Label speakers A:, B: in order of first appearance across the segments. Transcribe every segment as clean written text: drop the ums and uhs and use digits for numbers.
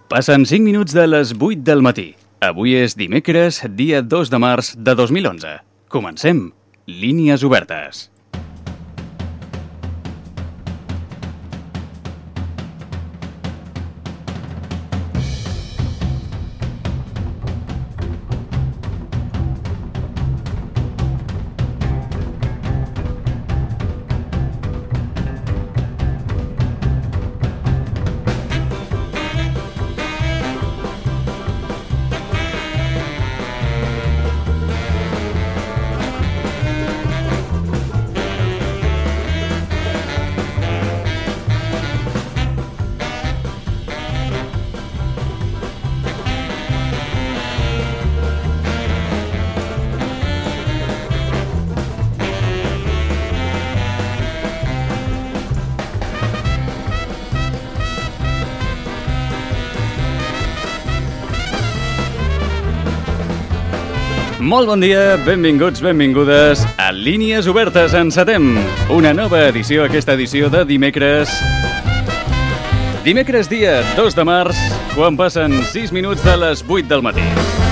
A: Passen 5 minuts de les 8 del matí. Avui és dimecres, dia 2 de març de 2011. Comencem. Línies obertes. Molt bon dia, benvinguts, benvingudes a Línies Obertes. Encetem una nova edició, aquesta edició de dimecres. Dimecres dia 2 de març, quan passen 6 minuts de les 8 del matí.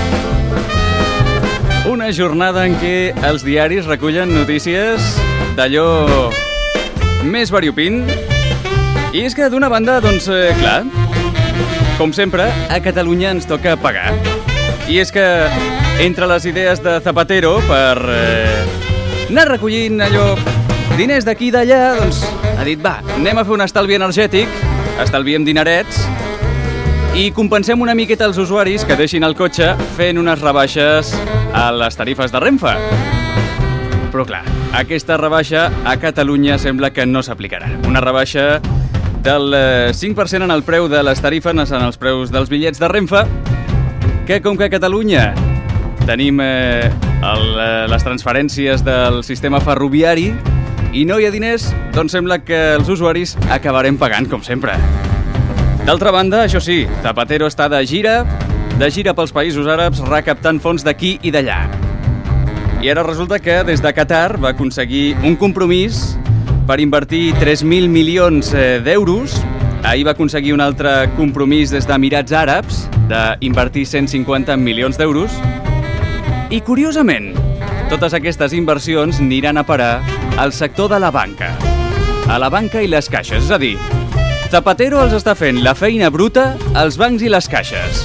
A: Una jornada en què els diaris recullen notícies d'allò més variopint. I és que d'una banda, doncs, clar, com sempre, a Catalunya ens toca pagar. I és que entre les idees de Zapatero per anar recollint allò diners d'aquí i d'allà, doncs ha dit, va, anem a fer un estalvi energètic, estalviem dinerets i compensem una miqueta els usuaris que deixin el cotxe fent unes rebaixes a les tarifes de Renfe. Però clar, aquesta rebaixa a Catalunya sembla que no s'aplicarà. Una rebaixa del 5% en el preu de les tarifes, en els preus dels bitllets de Renfe, que com que a Catalunya tenim les transferències del sistema ferroviari i no hi ha diners, doncs sembla que els usuaris acabarem pagant, com sempre. D'altra banda, això sí, Zapatero està de gira pels països àrabs recaptant fons d'aquí i d'allà. I ara resulta que des de Qatar va aconseguir un compromís per invertir 3.000 milions d'euros. Ahir va aconseguir un altre compromís des d'Emirats Àrabs d'invertir 150 milions d'euros. I, curiosament, totes aquestes inversions aniran a parar al sector de la banca. A la banca i les caixes, és a dir, Zapatero els està fent la feina bruta als bancs i les caixes.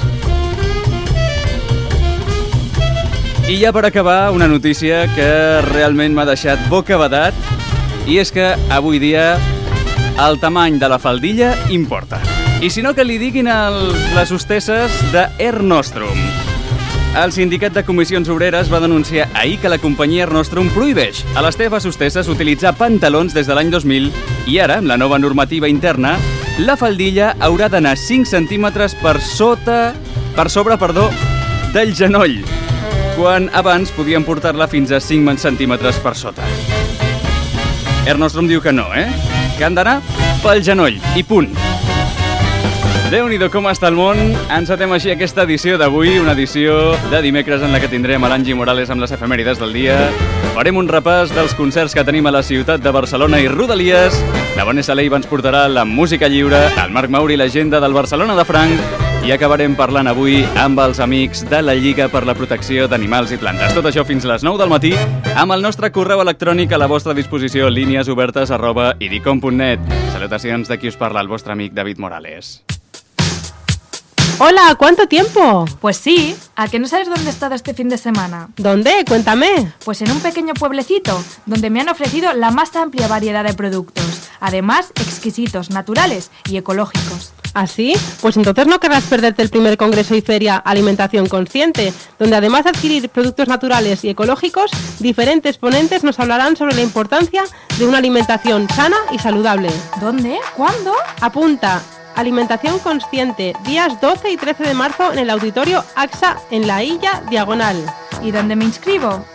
A: I ja per acabar, una notícia que realment m'ha deixat bocabadat, i és que avui dia el tamany de la faldilla importa. I si no, que li diguin les hostesses de Air Nostrum. El sindicat de comissions obreres va denunciar ahir que la companyia Air Nostrum prohibeix a les seves hostesses utilitzar pantalons des de l'any 2000 i ara, amb la nova normativa interna, la faldilla haurà d'anar 5 centímetres per sobre del genoll, quan abans podien portar-la fins a 5 centímetres per sota. Air Nostrum diu que no, que han d'anar pel genoll i punt. Déu-n'hi-do com està el món. Encetem així aquesta edició d'avui, una edició de dimecres en la que tindrem a l'Angie Morales amb les efemèrides del dia. Farem un repàs dels concerts que tenim a la ciutat de Barcelona i Rodalies. La Vanessa Leiva ens portarà la música lliure, el Marc Mauri l'agenda del Barcelona de Franc i acabarem parlant avui amb els amics de la Lliga per la Protecció d'Animals i Plantes. Tot això fins les 9 del matí amb el nostre correu electrònic a la vostra disposició, líniesobertes@idicom.net. Salutacions de qui us parla, el vostre amic David Morales.
B: Hola, ¿cuánto tiempo?
C: Pues sí, ¿a que no sabes dónde he estado este fin de semana?
B: ¿Dónde? Cuéntame.
C: Pues en un pequeño pueblecito, donde me han ofrecido la más amplia variedad de productos, además exquisitos, naturales y ecológicos.
B: ¿Ah, sí? Pues entonces no querrás perderte el primer congreso y feria Alimentación Consciente, donde además de adquirir productos naturales y ecológicos, diferentes ponentes nos hablarán sobre la importancia de una alimentación sana y saludable.
C: ¿Dónde? ¿Cuándo?
B: Apunta. Alimentación Consciente, días 12 y 13 de marzo en el Auditorio AXA en La Illa, Diagonal.
C: ¿Y dónde me inscribo?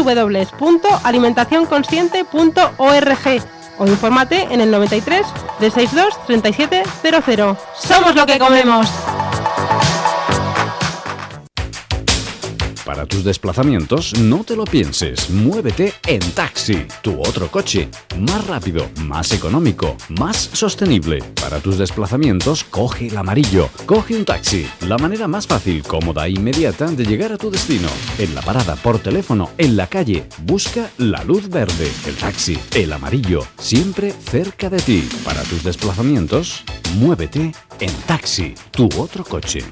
B: www.alimentacionconsciente.org o infórmate en el 93 362 3700.
C: ¡Somos lo que comemos!
D: Para tus desplazamientos, no te lo pienses. Muévete en taxi, tu otro coche. Más rápido, más económico, más sostenible. Para tus desplazamientos, coge el amarillo. Coge un taxi. La manera más fácil, cómoda e inmediata de llegar a tu destino. En la parada, por teléfono, en la calle. Busca la luz verde, el taxi, el amarillo. Siempre cerca de ti. Para tus desplazamientos, muévete en taxi, tu otro coche.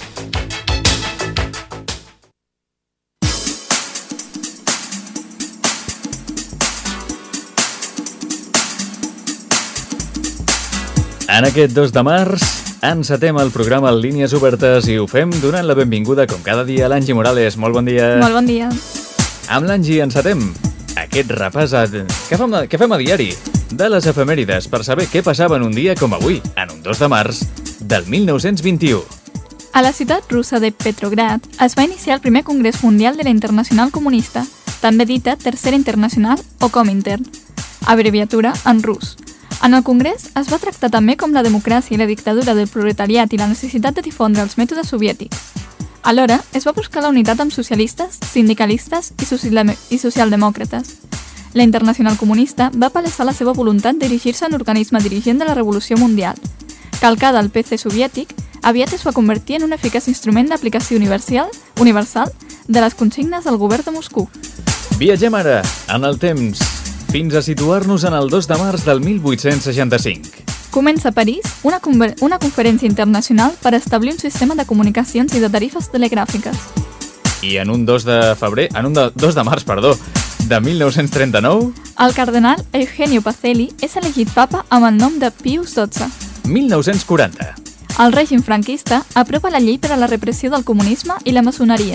A: En aquest 2 de març encetem el programa en línies obertes i ho fem donant la benvinguda, com cada dia, a l'Angie Morales. Molt bon dia.
C: Molt bon dia.
A: Amb l'Angie encetem aquest repàs que fem a diari de les efemèrides per saber què passava en un dia com avui, en un 2 de març del 1921.
C: A la ciutat russa de Petrograd es va iniciar el primer Congrés Mundial de la Internacional Comunista, també dita Tercera Internacional o Comintern, abreviatura en rus. En el Congrés es va tractar també com la democràcia i la dictadura del proletariat i la necessitat de difondre els mètodes soviètics. Alhora, es va buscar la unitat amb socialistes, sindicalistes i socialdemòcrates. La Internacional Comunista va palesar la seva voluntat de dirigir-se en l'organisme dirigent de la Revolució Mundial. Calcada al PC soviètic, aviat es va convertir en un eficaç instrument d'aplicació universal de les consignes del govern de Moscou.
A: Viatgem ara en el temps fins a situar-nos en el 2 de març del 1865.
C: Comença a París una conferència internacional per establir un sistema de comunicacions i de tarifes telegràfiques.
A: I en un 2 de març, de 1939...
C: El cardenal Eugenio Pacelli és elegit papa amb el nom de Pius XII.
A: 1940.
C: El règim franquista aprova la llei per a la repressió del comunisme i la maçoneria.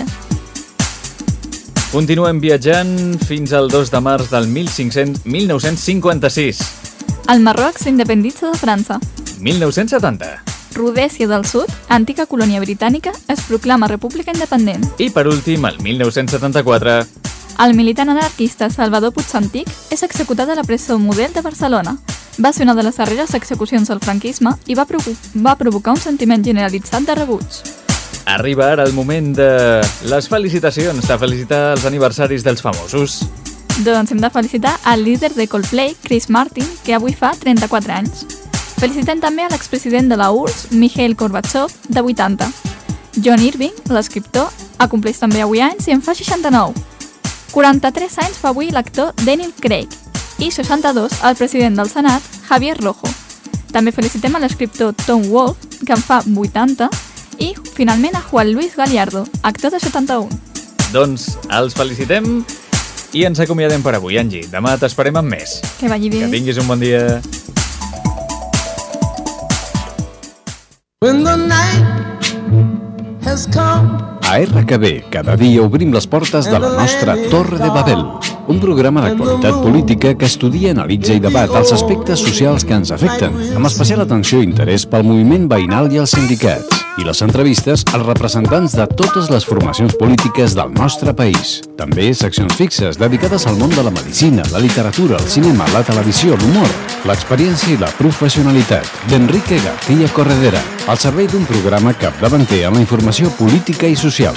A: Continuem viatjant fins al 2 de març del 1956.
C: El Marroc s'independitza de França.
A: 1970.
C: Rodèsia del Sud, antiga colònia britànica, es proclama república independent.
A: I per últim, el 1974...
C: El militant anarquista Salvador Puigsantic és executat a la presó Model de Barcelona. Va ser una de les darreres execucions del franquisme i va provocar un sentiment generalitzat de rebuig.
A: Arriba ara el moment de les felicitacions, de felicitar els aniversaris dels famosos.
C: Doncs hem de felicitar al líder de Coldplay, Chris Martin, que avui fa 34 anys. Felicitem també a l'expresident de la URSS, Mikhail Gorbachev, de 80. John Irving, l'escriptor, acompleix també avui anys i en fa 69. 43 anys fa avui l'actor Daniel Craig i 62 el president del Senat, Javier Rojo. També felicitem a l'escriptor Tom Wolfe, que en fa 80, i finalment a Juan Luis Gallardo, actor de 71.
A: Doncs els felicitem i ens acomiadem per avui, Angie. Demà t'esperem amb més.
C: Que vagi bé.
A: Que tinguis un bon dia.
E: When the night has come.
D: A RKB, cada dia obrim les portes de la nostra Torre de Babel, un programa d'actualitat política que estudia, analitza i debat els aspectes socials que ens afecten, amb especial atenció i interès pel moviment veïnal i els sindicats, i les entrevistes als representants de totes les formacions polítiques del nostre país. També seccions fixes dedicades al món de la medicina, la literatura, el cinema, la televisió, l'humor, l'experiència i la professionalitat, d'Enrique García Corredera, al servei d'un programa capdavanter en la informació política i social.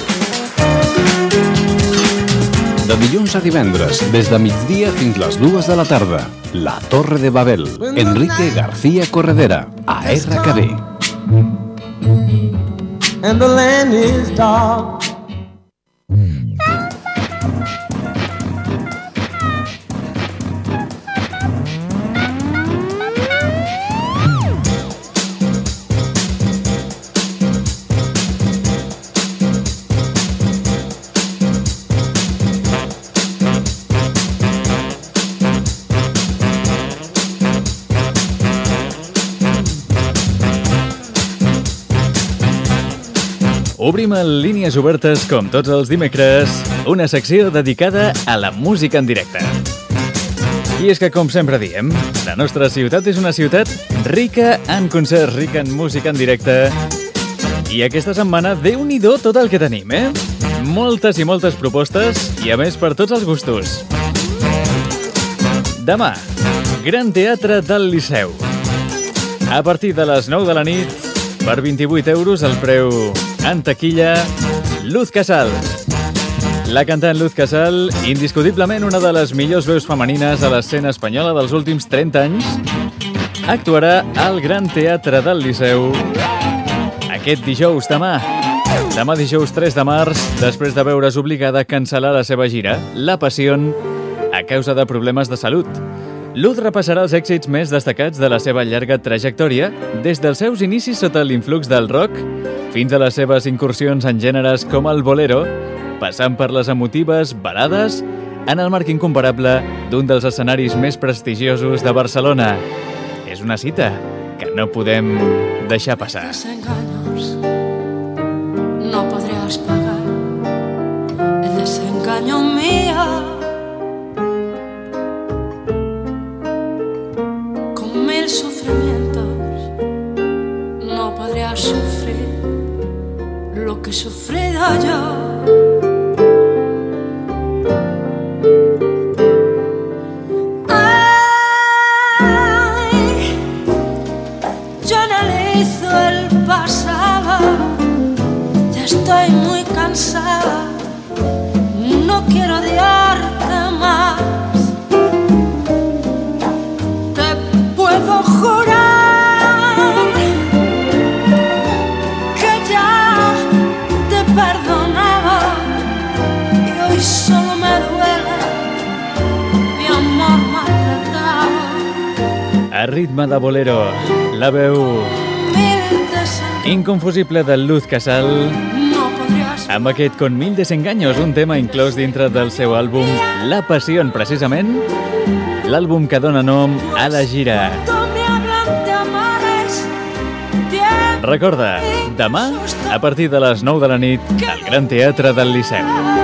D: De dilluns a divendres, des de migdia fins les 2 de la tarda, La Torre de Babel, Enrique García Corredera, a RKB.
E: And the land is dark.
A: Obrim en línies obertes, com tots els dimecres, una secció dedicada a la música en directe. I és que, com sempre diem, la nostra ciutat és una ciutat rica en concerts, rica en música en directe. I aquesta setmana, Déu-n'hi-do tot el que tenim, eh? Moltes i moltes propostes, i a més per tots els gustos. Demà, Gran Teatre del Liceu. A partir de les 9 de la nit, per 28 euros el preu en taquilla, Luz Casal. La cantant Luz Casal, indiscutiblement una de les millors veus femenines a l'escena espanyola dels últims 30 anys, actuarà al Gran Teatre del Liceu aquest dijous, demà dijous 3 de març, després de veure's obligada a cancel·lar la seva gira, La Pasión, a causa de problemes de salut. Luz repassarà els èxits més destacats de la seva llarga trajectòria, des dels seus inicis sota l'influx del rock fins a les seves incursions en gèneres com el bolero, passant per les emotives balades en el marc incomparable d'un dels escenaris més prestigiosos de Barcelona. És una cita que no podem deixar passar.
F: Desengaños no podrías pagar el desengaño mío. Con 1000 sufrimientos no podrías sufrir lo que he sufrido yo. Estoy muy cansada, no quiero odiarte más. Te puedo jurar que ya te perdonaba y hoy solo me duele mi amor maltratado.
A: A ritme de bolero, la veu inconfusible de Luz Casal amb aquest Con 1000 desengaños, un tema inclòs dintre del seu àlbum La Pasión, precisament l'àlbum que dona nom a la gira. Recorda, demà, a partir de les 9 de la nit, al Gran Teatre del Liceu.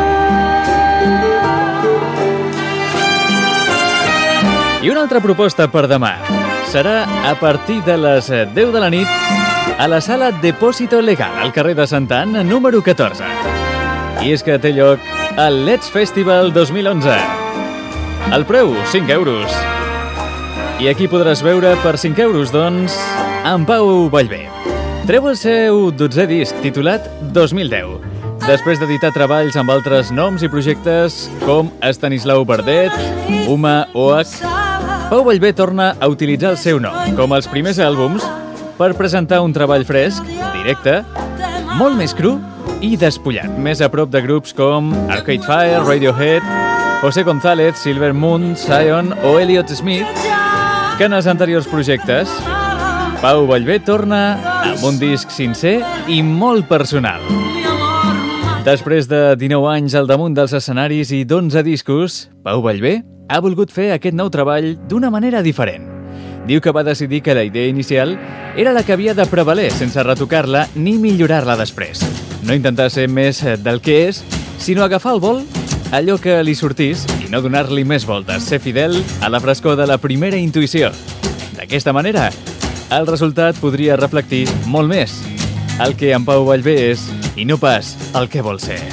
A: I una altra proposta per demà serà a partir de les 10 de la nit a la sala Depósito Legal, al carrer de Santa Anna, número 14. I és que té lloc el Let's Festival 2011. El preu, 5 euros. I aquí podràs veure per 5 euros, doncs, en Pau Vallvé. Treu el seu 12è disc, titulat 2010. Després d'editar treballs amb altres noms i projectes com Estanislau Verdet, Uma OH, Pau Vallvé torna a utilitzar el seu nom, com els primers àlbums, per presentar un treball fresc, directe, molt més cru i despullat, més a prop de grups com Arcade Fire, Radiohead, José González, Silver Moon, Zion o Elliott Smith, que en els anteriors projectes. Pau Vallvé torna amb un disc sincer i molt personal. Després de 19 anys al damunt dels escenaris i d'11 discos, Pau Vallvé ha volgut fer aquest nou treball d'una manera diferent. Diu que va decidir que la idea inicial era la que havia de prevaler, sense retocar-la ni millorar-la després. No intentar ser més del que és, sinó agafar al vol allò que li sortís i no donar-li més voltes, ser fidel a la frescor de la primera intuïció. D'aquesta manera, el resultat podria reflectir molt més el que en Pau Vallvé és i no pas el que vol ser.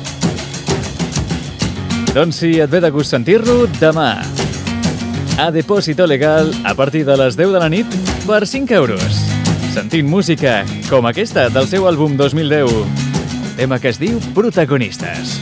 A: Doncs si et ve de gust sentir-lo, demà a Depósito Legal, a partir de les 10 de la nit, per 5 euros. Sentint música com aquesta del seu àlbum 2010, un tema que es diu Protagonistes.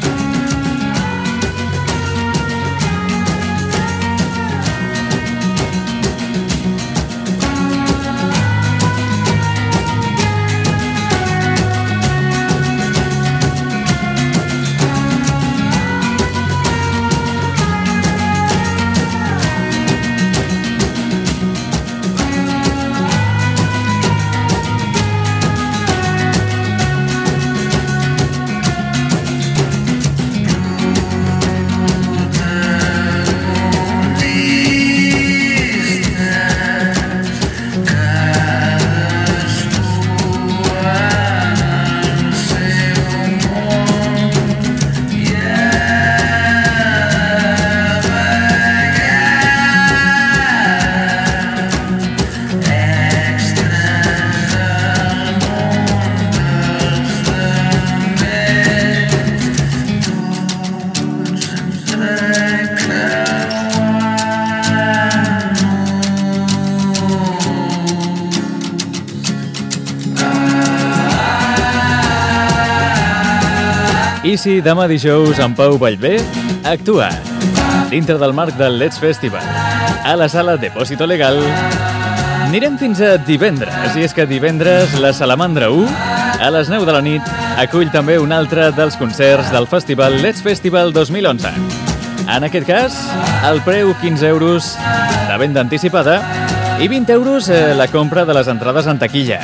G: I si demà dijous en Pau Vallvé actua dintre del marc del Let's Festival a la sala Depósito Legal, anirem fins a divendres. I és que divendres la Salamandra 1, a les 9 de la nit, acull també un altre dels concerts del festival Let's Festival 2011. En aquest cas, el preu 15 euros de venda anticipada i 20 euros la compra de les entrades en taquilla.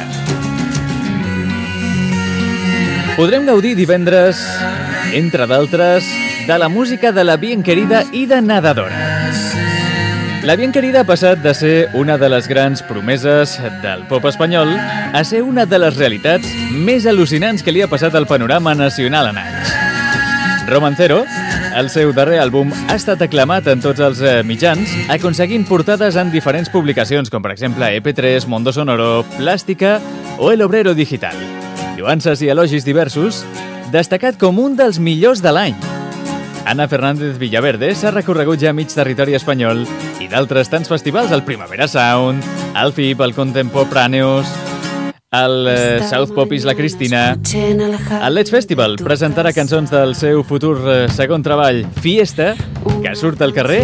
G: Podrem gaudir divendres, entre d'altres, de la música de La Bien Querida i de Nadadora. La Bien Querida ha passat de ser una de les grans promeses del pop espanyol a ser una de les realitats més al·lucinants que li ha passat al panorama nacional en anys. Romancero, el seu darrer àlbum, ha estat aclamat en tots els mitjans, aconseguint portades en diferents publicacions, com per exemple EP3, Mondo Sonoro, Plástica o El Obrero Digital. Lloances i elogis diversos, destacat com un dels millors de l'any. Ana Fernández Villaverde s'ha recorregut ja mig territori espanyol i d'altres tants festivals, el Primavera Sound, el FIP, el Contemporáneos, el South Pop Isla Cristina. El Let's Festival presentarà cançons del seu futur segon treball, Fiesta, que surt al carrer.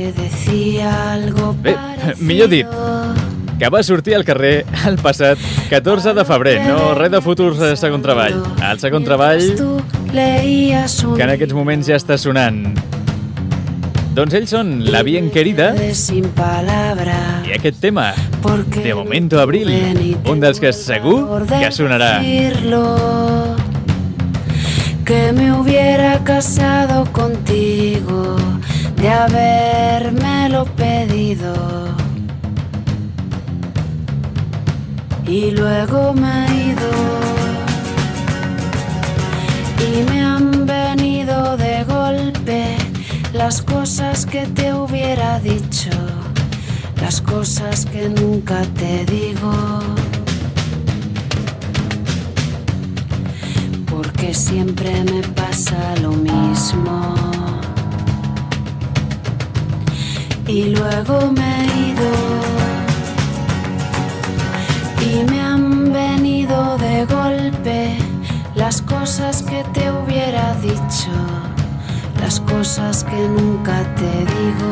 G: Bé, millor dit, que va sortir al carrer el passat 14 de febrer, no res de futur segon treball. El segon treball que en aquests moments ja està sonant. Doncs ells són La Bien Querida i aquest tema, De Momento Abril, un dels que segur que sonarà.
H: Que me hubiera casado contigo de habérmelo pedido. Y luego me he ido y me han venido de golpe las cosas que te hubiera dicho, las cosas que nunca te digo, porque siempre me pasa lo mismo. Y luego me he ido y me han venido de golpe las cosas que te hubiera dicho, las cosas que nunca te digo,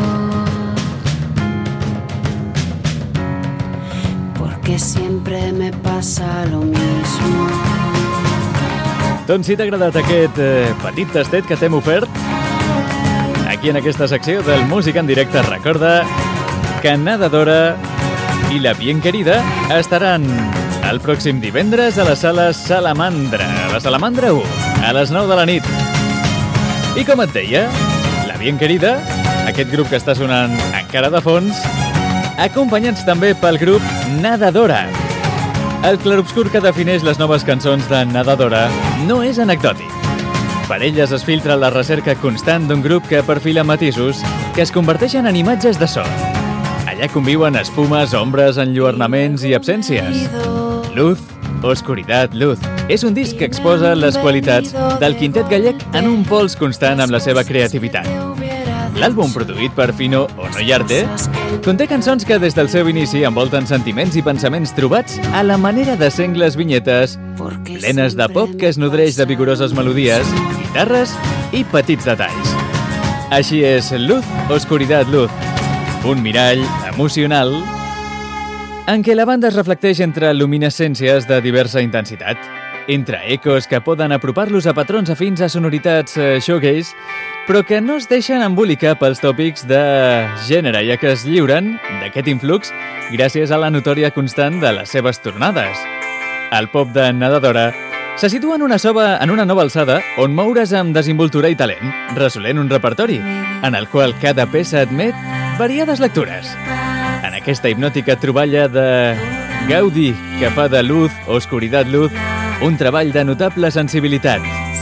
H: porque siempre me pasa lo mismo.
G: Doncs si t'ha agradat aquest petit tastet que t'hem ofert aquí en aquesta secció del Música en Directe, recorda que Nadadora i La Bien Querida estaran el pròxim divendres a la sala Salamandra, la Salamandra 1, a les 9 de la nit. I com et deia, La Bien Querida, aquest grup que està sonant encara de fons, acompanyats també pel grup Nadadora. El clarobscur que defineix les noves cançons de Nadadora no és anecdòtic. Per elles es filtra la recerca constant d'un grup que perfila matisos que es converteixen en imatges de so. Allà conviuen espumes, ombres, enlluernaments i absències. Luz, oscuridad, luz. És un disc que exposa les qualitats del quintet gallec en un pols constant amb la seva creativitat. L'àlbum, produït per Fino Onoyarte, conté cançons que des del seu inici envolten sentiments i pensaments trobats a la manera de sengles vinyetes, plenes de pop que es nodreix de vigoroses melodies, guitarres i petits detalls. Així és Luz, oscuridad, luz. Un mirall emocional en què la banda es reflecteix entre luminescències de diversa intensitat, entre ecos que poden apropar-los a patrons afins a sonoritats shoegaze, però que no es deixen embolicar pels tòpics de gènere, ja que es lliuren d'aquest influx gràcies a la notòria constant de les seves tornades. El pop de Nadadora se situa en una nova alçada on moure's amb desimboltura i talent, resolent un repertori, en el qual cada peça admet variades lectures. En aquesta hipnòtica troballa de Gaudí que fa de Luz, oscuridad, luz, un treball de notable sensibilitat.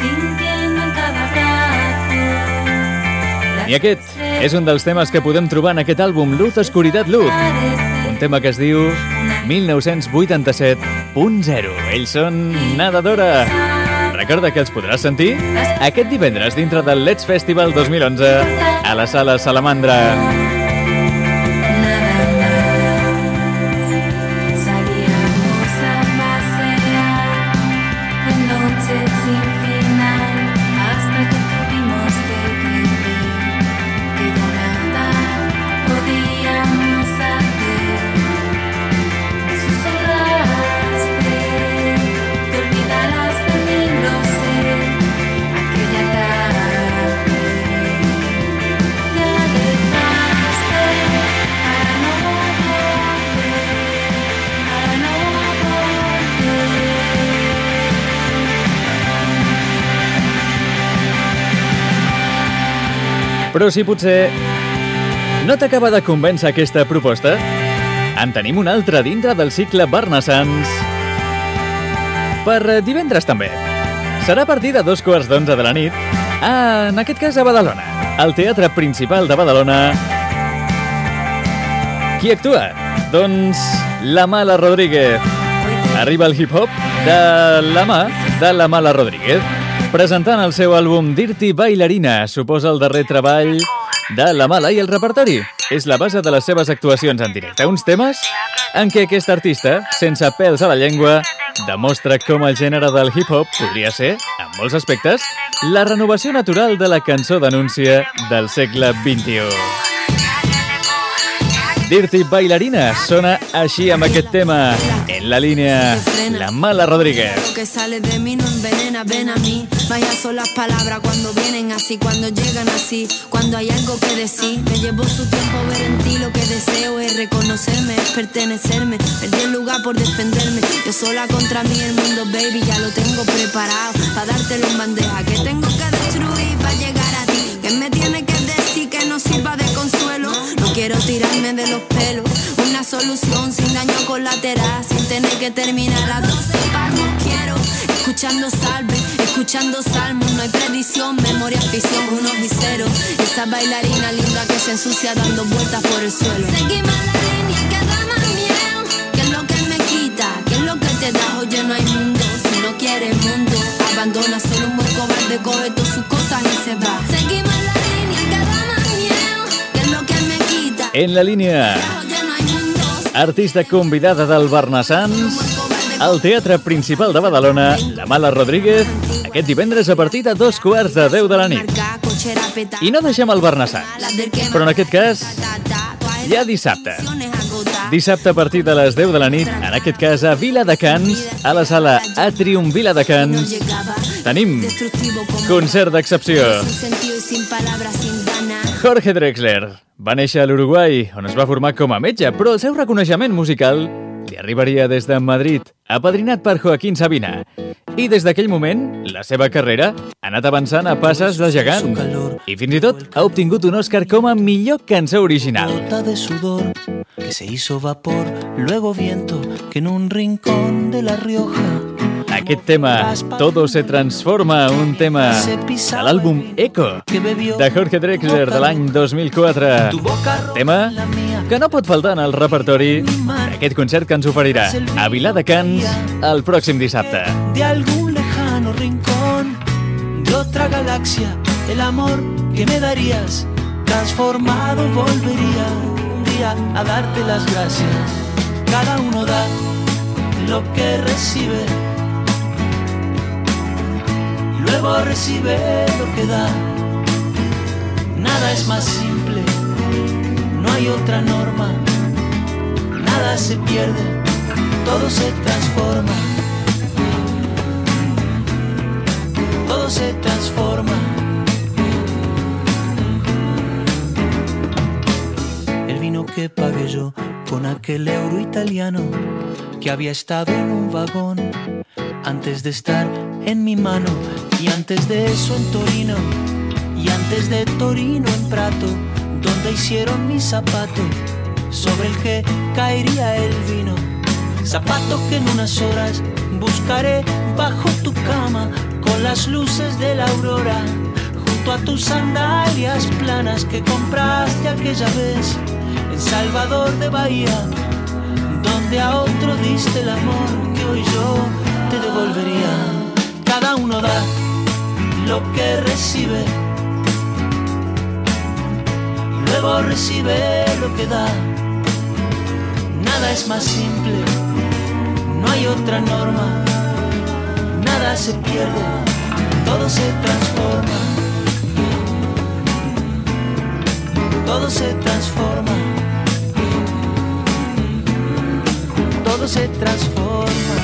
G: I aquest és un dels temes que podem trobar en aquest àlbum, Luz, oscuridad, luz. Un tema que es diu 1987.0. Ells són Nadadora. Recorda que els podràs sentir aquest divendres dintre del Let's Festival 2011 a la sala Salamandra. Però si potser no t'acaba de convèncer aquesta proposta, en tenim una altra dintre del cicle Barnassans per divendres també. Serà a partir de 11:15 de la nit, en aquest cas a Badalona, al Teatre Principal de Badalona. Qui actua? Doncs la Mala Rodríguez. Arriba el hip-hop de la mà de la Mala Rodríguez, presentant el seu àlbum Dirty Bailarina. Suposa el darrer treball de la Mala i el repertori és la base de les seves actuacions en directe. Uns temes en què aquest artista, sense pèls a la llengua, demostra com el gènere del hip-hop podria ser, en molts aspectes, la renovació natural de la cançó d'anúncia del segle XXI. Dirty Bailarina sona així amb aquest tema. En la línea, la Mala Rodríguez.
I: Lo que sale de mí no envenena, ven a mí. Vaya son las palabras cuando vienen así, cuando llegan así, cuando hay algo que decir. Me llevó su tiempo ver en ti, lo que deseo es reconocerme, es pertenecerme. Perdí el lugar por defenderme. Yo sola contra mí el mundo, baby, ya lo tengo preparado para dártelo en bandeja. Que tengo que destruir para llegar a ti. Que me tiene que decir que no sirva de consuelo. No quiero tirarme de los pelos. Una solución sin daño colateral, sin tener que terminar a 12 pasos. Quiero escuchando salve, escuchando salmos. No hay predicción, memoria, ficción, unos y ceros. Esa bailarina linda que se ensucia dando vueltas por el suelo. Seguimos la línea que da más miedo. ¿Qué es lo que me quita? ¿Qué es lo que te da? Oye, no hay mundo. Si no quieres mundo, abandona, solo un buen cobarde coge todas sus cosas y se va. Seguimos la línea que da más miedo. ¿Qué es lo que me quita?
G: En la línia, artista convidada del Barnassans, al Teatre Principal de Badalona, la Mala Rodríguez, aquest divendres a partir de 11:15 de la nit. I no deixem el Barnassans, però en aquest cas, ja dissabte. Dissabte a partir de les 10 de la nit, en aquest cas a Viladecans, a la sala Atrium Viladecans, tenim concert d'excepció. Jorge Drexler va néixer a l'Uruguai, on es va formar com a metge, però el seu reconeixement musical li arribaria des de Madrid, apadrinat per Joaquín Sabina. I des d'aquell moment, la seva carrera ha anat avançant a passes de gegant. I fins i tot ha obtingut un Òscar com a millor cançó original.
J: De sudor que se hizo vapor, luego viento que en un rincón de La Rioja.
G: Aquest tema, Todo se transforma, un tema de l'àlbum Eco, de Jorge Drexler de l'any 2004. Tema que no pot faltar en el repertori d'aquest concert que ens oferirà a Viladecans el pròxim dissabte.
J: De algún lejano rincón de otra galaxia, el amor que me darías transformado volvería un día a darte las gracias. Cada uno da lo que recibe, luego recibe lo que da. Nada es más simple, no hay otra norma. Nada se pierde, todo se transforma. Todo se transforma. El vino que pagué yo con aquel euro italiano que había estado en un vagón antes de estar en mi mano, y antes de eso en Torino, y antes de Torino en Prato, donde hicieron mi zapato sobre el que caería el vino. Zapato que en unas horas buscaré bajo tu cama con las luces de la aurora, junto a tus sandalias planas que compraste aquella vez en Salvador de Bahía, donde a otro diste el amor que hoy yo te devolvería. Cada uno da lo que recibe, luego recibe lo que da. Nada es más simple, no hay otra norma. Nada se pierde, todo se transforma. Todo se transforma. Todo se transforma.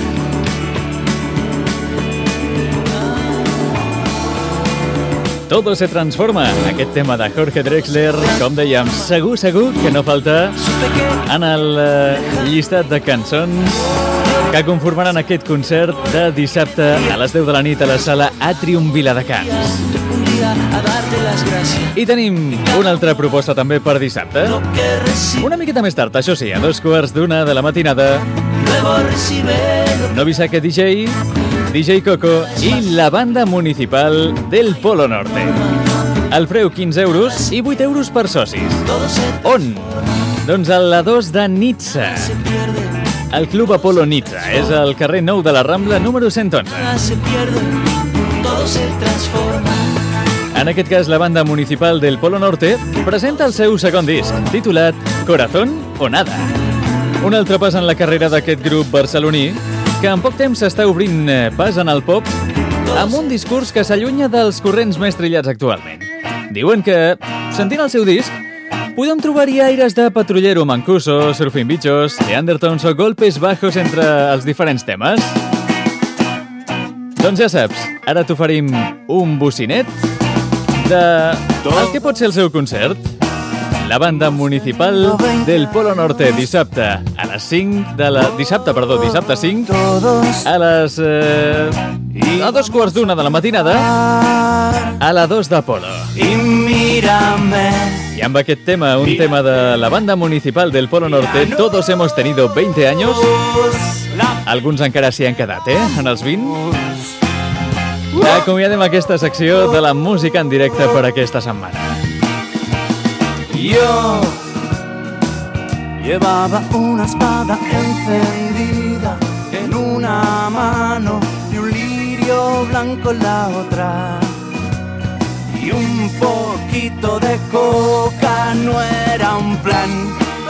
G: Todo se transforma. Aquest tema de Jorge Drexler, com dèiem, segur que no falta en el llistat de cançons que conformaran aquest concert de dissabte a les 10 de la nit a la sala Atrium Viladecans.
J: vida a darte las gracias.
G: I tenim una altra proposta també per dissabte. Una miqueta més tard, això sí, a 2:15 de la matinada. Novisake DJ, DJ Coco i la banda municipal del Polo Norte. El preu 15 euros i 8 euros per socis. On? Doncs a la 2 de Nizza. El Club Apolo Nizza és al carrer 9 de la Rambla, número 111. En aquest cas, la banda municipal del Polo Norte presenta el seu segon disc, titulat Corazón o Nada. Un altre pas en la carrera d'aquest grup barceloní, que en poc temps s'està obrint pas en el pop amb un discurs que s'allunya dels corrents més trillats actualment. Diuen que, sentint el seu disc, podem trobar-hi aires de Patrullero Mancuso, Surfing Bichos, Neandertons o golpes bajos entre els diferents temes. Doncs ja saps, ara t'oferim un bocinet el que pot ser el seu concert. La banda municipal del Polo Norte dissabte a les 5 de la... Dissabte 5 a les... a 2:15 de la matinada a la 2 d'Apolo. I amb aquest tema, un tema de la banda municipal del Polo Norte, todos hemos tenido 20 años. Alguns encara s'hi han quedat, en els 20. Acomiadem aquesta secció de la música en directe per aquesta setmana.
E: Yo llevaba una espada encendida en una mano y un lirio blanco en la otra. Y un poquito de coca no era un plan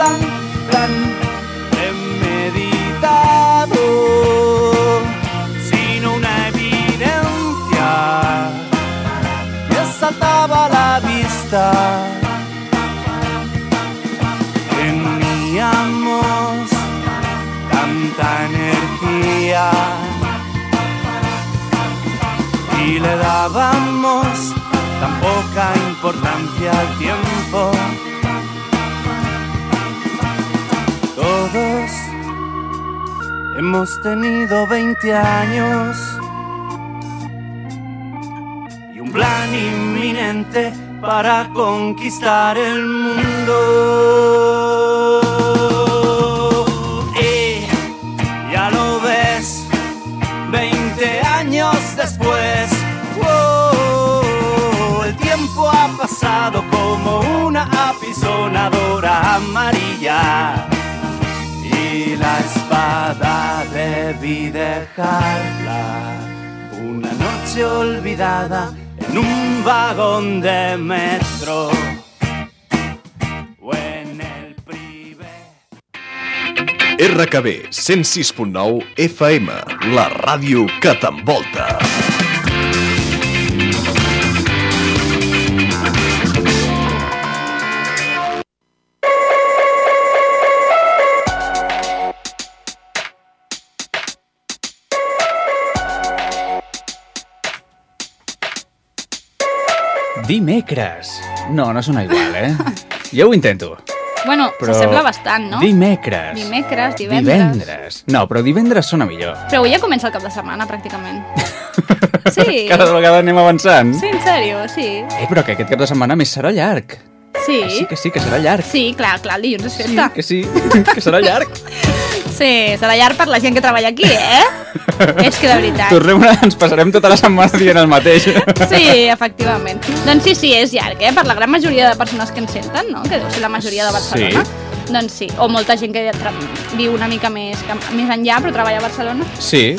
E: premeditado, sino una evidencia que saltaba a la vista. Teníamos tanta energía y le dábamos tan poca importancia al tiempo. Todos hemos tenido 20 años y un plan inminente para conquistar el mundo. Y ya lo ves, 20 años después, el tiempo ha pasado como una apisonadora amarilla. Y la espada debí dejarla una noche olvidada en un vagón de metro o en el privé.
K: RKB 106.9 FM, la ràdio que t'envolta.
A: Dimecres. No sona igual, Jo ho intento.
C: Bueno, s'assembla bastant, no?
A: Dimecres.
C: Dimecres, divendres.
A: No, però divendres sona millor.
C: Però avui ja comença el cap de setmana, pràcticament. Sí.
A: Cada vegada anem avançant.
C: Sí, en sèrio, sí.
A: Però que aquest cap de setmana més serà llarg.
C: Sí.
A: Que serà llarg.
C: Sí, clar, el dilluns és festa.
A: Sí, que serà llarg.
C: Sí, serà llarg per la gent que treballa aquí, És que de veritat.
A: Ens passarem tota la setmana dient el mateix.
C: Sí, efectivament. Doncs sí, és llarg, per la gran majoria de persones que ens senten, no? Que deu ser la majoria de Barcelona. Sí. Doncs sí, o molta gent que viu una mica més enllà, però treballa a Barcelona.
A: Sí.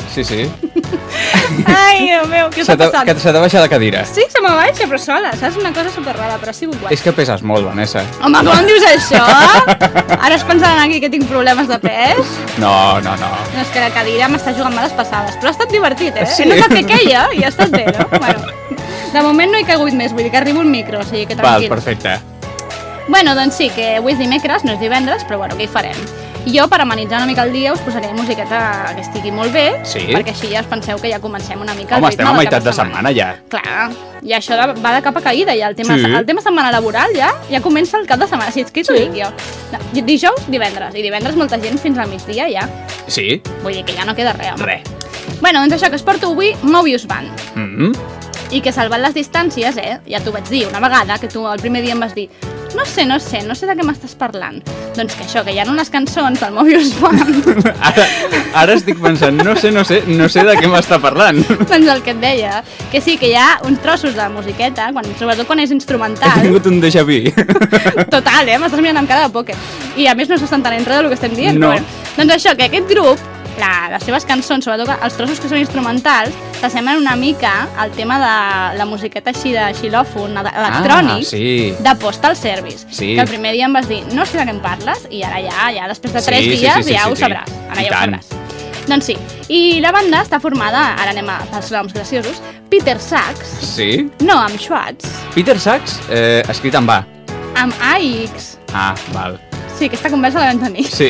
C: Ai, Déu meu, què està passant?
A: Que se t'ha baixat la cadira.
C: Sí, se me baixa, però sola, saps? Una cosa superrara, però ha sigut guai.
A: És que peses molt, Vanessa.
C: Home, com dius això? Ara es pensaran aquí que tinc problemes de pes?
A: No.
C: No, és que la cadira m'està jugant males passades, però ha estat divertit,
A: Sí.
C: He notat que queia i ha estat bé, no? Bueno, de moment no he caigut més, vull dir que arribo al micro, o sigui que tranquil.
A: Val, perfecte.
C: Bueno, doncs sí, que avui és dimecres, no és divendres, però bueno, què hi farem? Jo, per amenitzar una mica el dia, us posaré musiqueta que estigui molt bé, perquè així ja us penseu que ja comencem una mica el ritme.
A: Home, estem a meitat de setmana ja.
C: Clar, i això va de capa caïda ja, el tema setmana laboral ja comença el cap de setmana, si és que t'ho dic jo. No, dijous, divendres, i divendres molta gent fins al migdia ja.
A: Sí.
C: Vull dir que ja no queda res. Bueno, doncs això, que es porto avui Mobius Band.
L: I que salvant les distàncies, ja t'ho vaig dir una vegada, que tu el primer dia em vas dir no sé de què m'estàs parlant. Doncs que això, que hi ha unes cançons del Mobius Band.
A: Ara estic pensant, no sé de què m'està parlant.
L: Doncs el que et deia, que sí, que hi ha uns trossos de musiqueta, sobretot quan és instrumental.
A: He tingut un déjà vu.
L: Total, m'estàs mirant amb cara de pòquer. I a més no s'està entenent res del que estem dient.
A: No.
L: Però bueno. Doncs això, que aquest grup, les seves cançons, sobretot els trossos que són instrumentals, s'assemblen una mica al tema de la musiqueta així de xilòfon, electrònic,
A: sí.
L: de Postal Service.
A: Sí.
L: Que el primer dia em vas dir, no sé de què em parles, i ara ja després de 3 dies ja ho sabràs. Ara ja ho sabràs. Doncs sí, i la banda està formada, ara anem pels noms graciosos, Peter Sachs,
A: Sí?
L: Noam Schwartz,
A: Peter Sachs, escrit amb A.
L: amb AX.
A: Ah, val.
L: Sí, aquesta conversa la vam tenir.
A: Sí.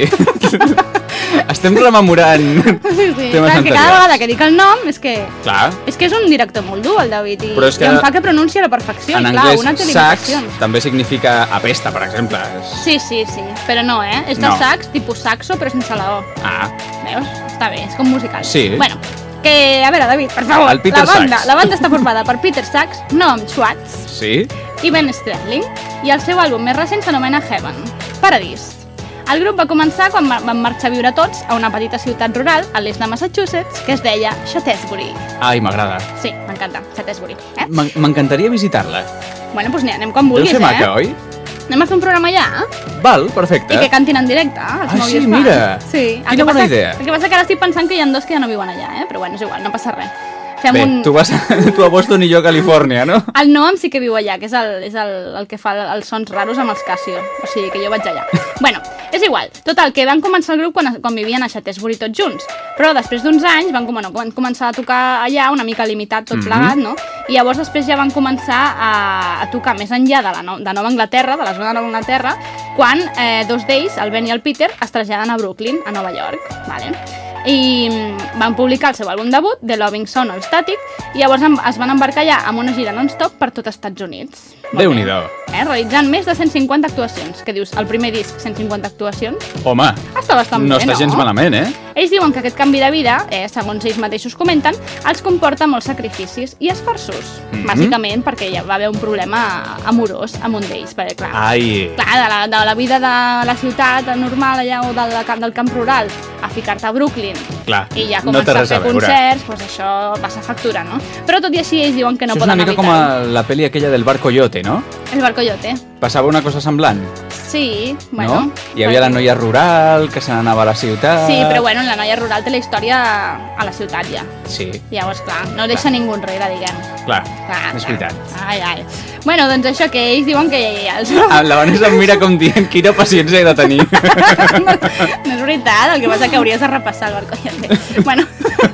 A: Estem rememorant
L: Sí.
A: temes
L: Clar, que cada vegada
A: anteriors.
L: que dic el nom és que...
A: Clar.
L: És que és un director molt dur, el David, i em fa que pronuncia a la perfecció.
A: En
L: I clar,
A: anglès,
L: una té
A: sax
L: limitacions.
A: també significa apesta, per exemple.
L: Sí, però no, És de
A: No.
L: sax, tipus saxo, però sense la O.
A: Ah,
L: Veus? Està bé, és com musical.
A: Sí.
L: Bueno, que, a veure, David, per favor,
A: El Peter Sachs.
L: la banda està formada per Peter Sachs, Noam Schwartz
A: sí?
L: i Ben Sterling, i el seu àlbum més recent s'anomena Heaven, Paradís. El grup va començar quan van marxar a viure tots a una petita ciutat rural a l'est de Massachusetts que es deia Shaftesbury.
A: Ai, m'agrada.
L: Sí, m'encanta, Shaftesbury.
A: M'encantaria visitar-la.
L: Bueno, doncs anem quan vulguis,
A: Deu ser maca, oi?
L: Anem a fer un programa allà,
A: Val, perfecte.
L: i que cantin en directe, els
A: Ah,
L: Mobius
A: sí,
L: Band.
A: mira.
L: Sí.
A: Quina bona idea.
L: El que passa que ara estic pensant que hi ha 2 que ja no viuen allà, però bueno, és igual, no passa res. Fem
A: Bé, tu a Boston i jo a Califòrnia, no?
L: El Noam sí que viu allà, que és el que fa els sons raros amb els Casio. O sigui, que jo vaig allà. Bueno, és igual. Total, que van començar el grup quan vivien a Shaftesbury tots junts. Però després d'uns anys van començar a tocar allà, una mica limitat tot plegat, no? I llavors després ja van començar a tocar més enllà de Nova Anglaterra, de la zona de Nova Anglaterra, quan 2 d'ells, el Ben i el Peter, es traslladen a Brooklyn, a Nova York. Vale? I van publicar el seu àlbum debut, The Loving Son of Static, i llavors es van embarcar ja amb una gira non-stop per tot Estats Units.
A: Déu-n'hi-do.
L: Realitzant més de 150 actuacions. Que dius, el primer disc, 150 actuacions?
A: Home,
L: Està bastant
A: no
L: bé,
A: està gens malament,
L: Ells diuen que aquest canvi de vida, segons ells mateixos comenten, els comporta molts sacrificis i esforços. Bàsicament perquè ja va haver un problema amorós amb un d'ells, perquè clar,
A: Ai.
L: clar de la vida de la ciutat normal allà o del camp rural a ficar-te a Brooklyn
A: Clar,
L: i ja
A: no té
L: començar
A: res
L: a
A: a
L: fer
A: veure.
L: concerts, doncs això passa factura, no? Però tot i així ells diuen que no
A: Això és
L: poden
A: una mica com
L: evitar-ho.
A: la pel·li aquella del Bar Coyote, no?
L: El Barcoyote.
A: Passava una cosa semblant,
L: Sí, bueno.
A: no? Hi havia la noia rural que se n'anava a la ciutat...
L: Sí, però bueno, la noia rural té la història a la ciutat ja.
A: Sí,
L: Llavors, clar, no deixa ningú enrere, diguem.
A: clar,
L: Clar,
A: és veritat.
L: Ai. Bueno, doncs això, que ells diuen que...
A: La Vanessa em mira com dient quina paciència he de tenir.
L: No és veritat, el que passa que hauries de repassar el Barcoyote. Bueno,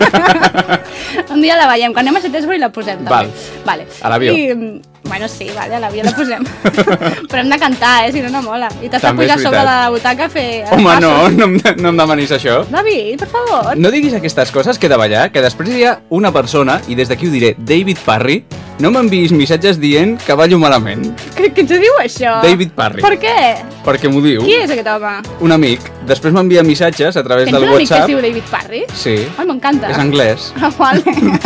L: un dia la veiem, quan anem a Shaftesbury la posem també. Vale.
A: A l'avió.
L: Bueno, sí, vale, a l'avió la posem. Però hem de cantar, si no, no mola. I t'has de
A: També és
L: pujar sobre
A: veritat.
L: la butaca a fer...
A: Home,
L: passos.
A: no em demanis això.
L: David, per favor.
A: No diguis aquestes coses que he de ballar, que després hi ha una persona, i des d'aquí ho diré, David Parry, no m'enviïs missatges dient que ballo malament.
L: Qui ens diu això?
A: David Parry.
L: Per què?
A: Perquè m'ho diu.
L: Qui és aquest home?
A: Un amic. Després m'envia missatges a través
L: Tens
A: del
L: un amic que
A: WhatsApp.
L: es diu David Parry?
A: Sí.
L: Ai, m'encanta.
A: És anglès.
L: Ah, vale.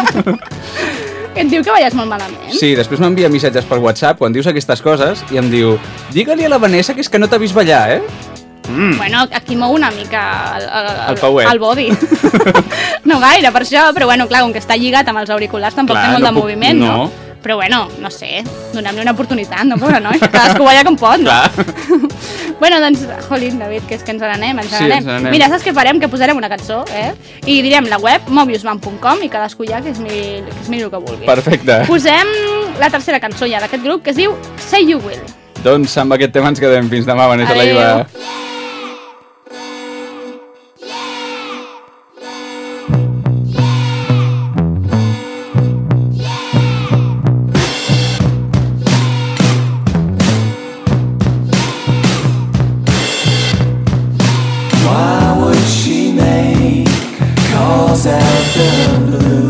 L: Que et diu que balles molt malament.
A: Sí, després m'envia missatges per WhatsApp quan dius aquestes coses i em diu digue-li a la Vanessa que és que no t'ha vist ballar,
L: Bueno, aquí mou una mica
A: El pauet.
L: el body. No gaire, per això, però bueno, clar, com que està lligat amb els auriculars tampoc
A: Clar,
L: té molt
A: no
L: de
A: puc-
L: moviment, no? Però bueno, no sé, donem-li una oportunitat, no, pobre noi? Cadascú balla com pot, no?
A: Clar.
L: Bueno, doncs, jolín, David, que és que ens n'anem,
A: Sí, ens n'anem.
L: Mira, saps què farem? Que posarem una cançó, I direm la web, mobiusband.com, i cadascú ja que es miri el que vulgui.
A: Perfecte.
L: Posem la tercera cançó ja d'aquest grup, que es diu Say You Will.
A: Doncs amb aquest tema ens quedem. Fins demà, Vanessa
L: Adéu.
A: Leiva.
E: Why would she make calls out the blue?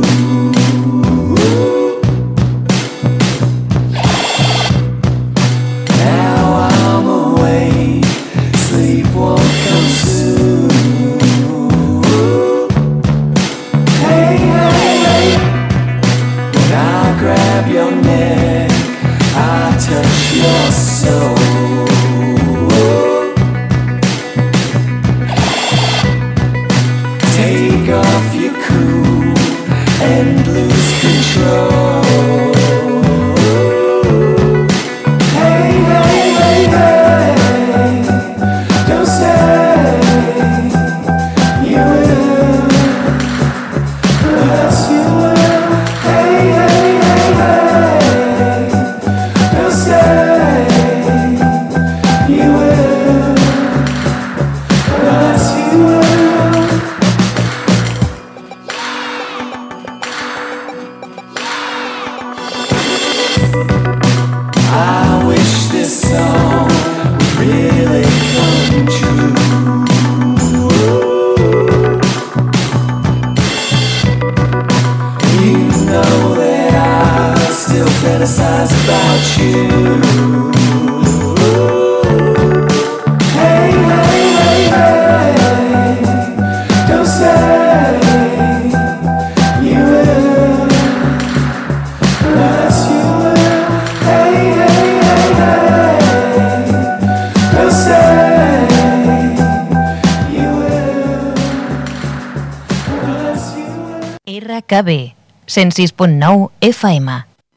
E: Now I'm away, sleeping. lose control. Hey, hey, hey, hey, don't say you will, unless you will. Hey, hey, hey, hey, don't say you will, unless you will. I wish this song would really come true. You know that I still fantasize about you. Hey, hey, hey, hey, don't say you will, unless you will. Hey, hey, hey, hey, don't say you will, unless you will.
M: RKB 106.9 FM.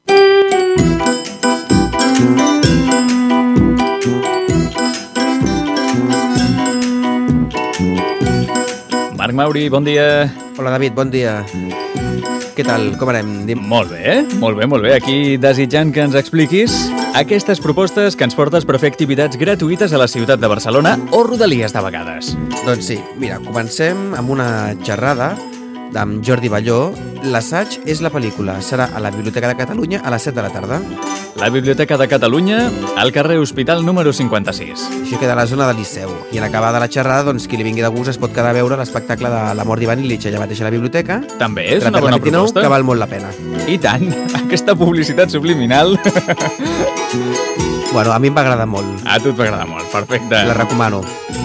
G: Marc Mauri, bon dia.
N: Hola, David, bon dia. Què tal? Com anem?
G: Molt bé, molt bé, molt bé. Aquí desitjant que ens expliquis aquestes propostes que ens portes per fer activitats gratuïtes a la ciutat de Barcelona o rodalies de vegades.
N: Doncs sí, mira, comencem amb una xerrada d'en Jordi Balló. L'assaig és la pel·lícula. Serà a la Biblioteca de Catalunya a les 7 de la tarda.
G: La Biblioteca de Catalunya, al carrer Hospital número 56.
N: Això queda a la zona de Liceu. I en acabada la xerrada, doncs, qui li vingui de gust es pot quedar a veure l'espectacle de La mort d'Ivan Illich allà mateix a la biblioteca.
G: També és una bona proposta.
N: Que val molt la pena.
G: I tant, aquesta publicitat subliminal.
N: Bueno, a mi em va agradar molt.
G: A tu et va agradar molt, perfecte.
N: La recomano.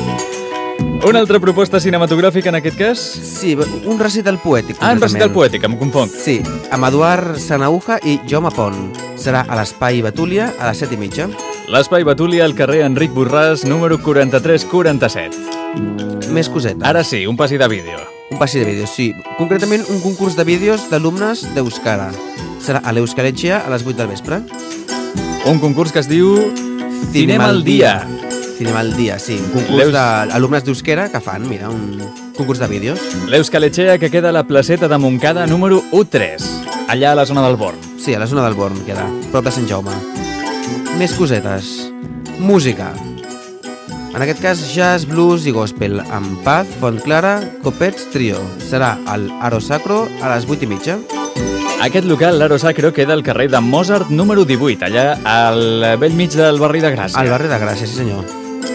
G: Una altra proposta cinematogràfica en aquest cas?
N: Sí, un recital poètic.
G: Un recital poètic, em confonc.
N: Sí, amb Eduard Sanauja i Jaume Pont. Serà a l'Espai Betúlia a les 7:30.
G: L'Espai Betúlia al carrer Enric Borràs, número 4347.
N: Més cosetes.
G: Ara sí, un passi de vídeo.
N: Un passi de vídeos, sí. Concretament, un concurs de vídeos d'alumnes d'Euskara. Serà a l'Euskaretxea a les 8 del vespre.
G: Un concurs que es diu Cinema al dia.
N: Cinema al dia, sí. Un concurs d'alumnes d'Euskera que fan, mira, un concurs de vídeos.
G: L'Euskaletxea, que queda a la placeta de Montcada número 13, allà a la zona del Born.
N: Sí, a la zona del Born queda, prop de Sant Jaume. Més cosetes. Música. En aquest cas, jazz, blues i gospel, amb Paz, Fontclara, Copets, Trio. Serà al Aro Sacro a les 8:30.
G: Aquest local, l'Aro Sacro, queda al carrer de Mozart número 18, allà al bell mig del barri de Gràcia.
N: Al barri de Gràcia, sí senyor.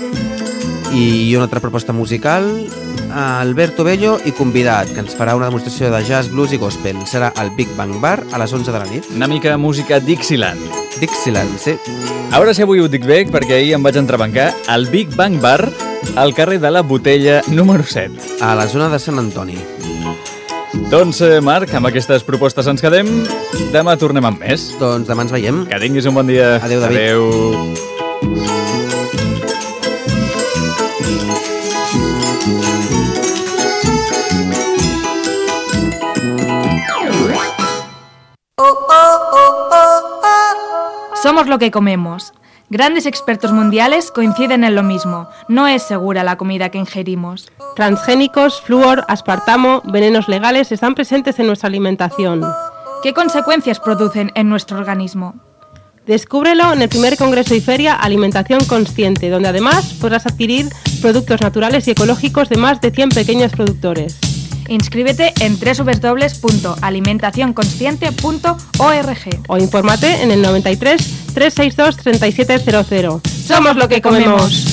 N: I una altra proposta musical, Alberto Bello i convidat, que ens farà una demostració de jazz, blues i gospel. Serà al Big Bang Bar a les 11 de la nit.
G: Una mica música Dixieland.
N: Dixieland, sí.
G: A veure si avui ho dic bé, perquè ahir em vaig entrebancar. Al Big Bang Bar, al carrer de la Botella número 7.
N: A la zona de Sant Antoni.
G: Doncs, Marc, amb aquestes propostes ens quedem. Demà tornem amb més.
N: Doncs demà ens veiem.
G: Que tinguis un bon dia.
N: Adéu, David.
G: Adéu.
O: Somos lo que comemos. Grandes expertos mundiales coinciden en lo mismo. No es segura la comida que ingerimos.
B: Transgénicos, flúor, aspartamo, venenos legales están presentes en nuestra alimentación.
O: ¿Qué consecuencias producen en nuestro organismo?
B: Descúbrelo en el primer Congreso y Feria Alimentación Consciente, donde además podrás adquirir productos naturales y ecológicos de más de 100 pequeños productores.
O: Inscríbete en www.alimentacionconsciente.org
B: o infórmate en el 93 362 3700.
O: Somos lo que comemos.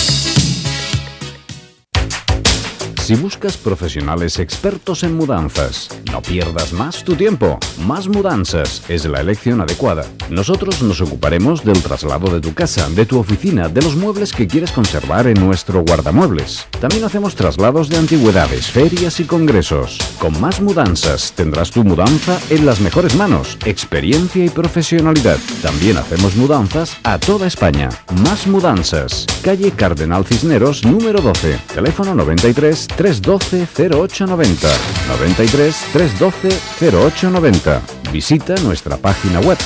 D: Si buscas profesionales expertos en mudanzas, no pierdas más tu tiempo. Más Mudanzas es la elección adecuada. Nosotros nos ocuparemos del traslado de tu casa, de tu oficina, de los muebles que quieres conservar en nuestro guardamuebles. También hacemos traslados de antigüedades, ferias y congresos. Con Más Mudanzas tendrás tu mudanza en las mejores manos, experiencia y profesionalidad. También hacemos mudanzas a toda España. Más Mudanzas, calle Cardenal Cisneros, número 12, teléfono 93 312 0890. 93 312 0890. Visita nuestra página web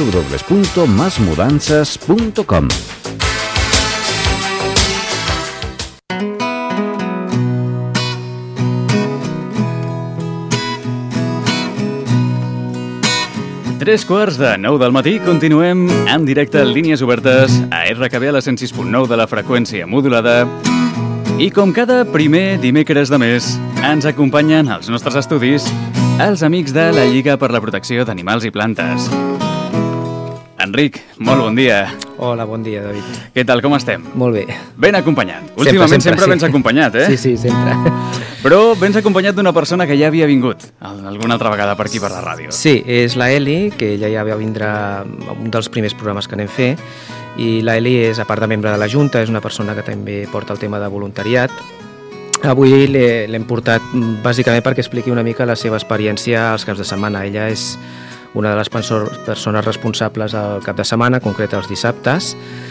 D: www.masmudanzas.com.
A: Tres quarts de 9 del matí, continuem en directe a Línies Obertes a RKB a la 106.9 de la freqüència modulada. I com cada primer dimecres de mes, ens acompanyen als nostres estudis els amics de la Lliga per la Protecció d'Animals i Plantes. Enric, molt bon dia.
P: Hola, bon dia, David.
A: Què tal, com estem?
P: Molt bé.
A: Ben acompanyat. Últimament sempre vens acompanyat, eh?
P: Sí, sempre.
A: Però vens acompanyat d'una persona que ja havia vingut alguna altra vegada per aquí, per la ràdio.
P: Sí, és la Eli, que ella ja va vindre a un dels primers programes que anem fer, i la Eli és, a part de membre de la Junta, és una persona que també porta el tema de voluntariat. Avui l'hem portat bàsicament perquè expliqui una mica la seva experiència als caps de setmana. Ella és una de les persones responsables al cap de setmana, en concret els dissabtes,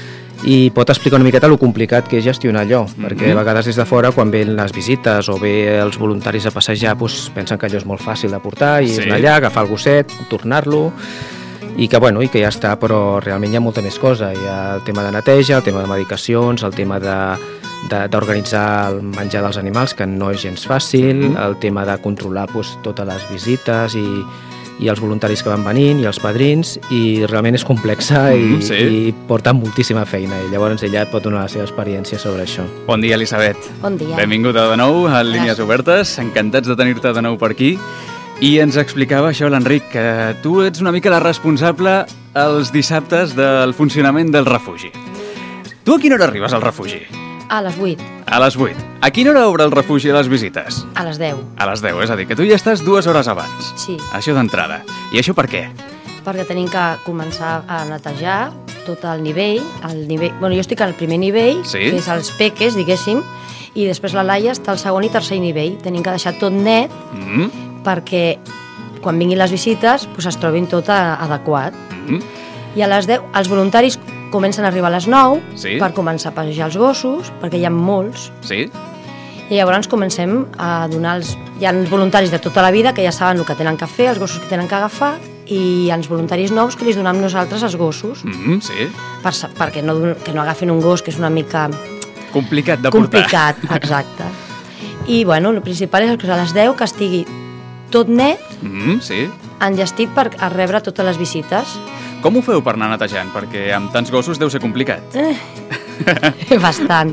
P: i pot explicar una miqueta lo complicat que és gestionar allò, perquè a vegades des de fora, quan ven les visites o ve els voluntaris a passejar, doncs pensen que allò és molt fàcil de portar i és anar allà, agafar el gosset, tornar-lo, i que, bueno, i que ja està, però realment hi ha molta més cosa. Hi ha el tema de neteja, el tema de medicacions, el tema d'organitzar el menjar dels animals, que no és gens fàcil, el tema de controlar totes les visites i els voluntaris que van venint i els padrins, i realment és complexa i porta moltíssima feina, i llavors ella pot donar la seva experiència sobre això.
A: Bon dia, Elisabet.
Q: Bon dia.
A: Benvinguda de nou a Línies Obertes, encantats de tenir-te de nou per aquí. I ens explicava això l'Enric, que tu ets una mica la responsable els dissabtes del funcionament del refugi. Tu a quina hora arribes al refugi?
Q: A les 8.
A: A les 8. A quina hora obre el refugi a les visites?
Q: A les 10.
A: A les 10, és a dir, que tu ja estàs 2 hores abans.
Q: Sí.
A: Això d'entrada. I això per què?
Q: Perquè tenim que començar a netejar tot el nivell. Bueno, jo estic al primer nivell, que és els peques, diguéssim, i després la Laia està al segon i tercer nivell. Tenim que deixar tot net perquè quan vinguin les visites es trobin tot adequat. I a les 10 els voluntaris comencen a arribar a les 9 per començar a passejar els gossos, perquè hi ha molts.
A: Sí.
Q: I llavors comencem a donar hi ha voluntaris de tota la vida que ja saben el que tenen que fer, els gossos que tenen que agafar, i hi ha voluntaris nous que els donem nosaltres als gossos.
A: Sí.
Q: Perquè no agafin un gos que és una mica
A: complicat de portar.
Q: Complicat, exacte. I bueno, el principal és que a les 10 que estigui tot net, enllestit per rebre totes les visites.
A: Com ho feu per anar netejant? Perquè amb tants gossos deu ser complicat.
Q: Bastant.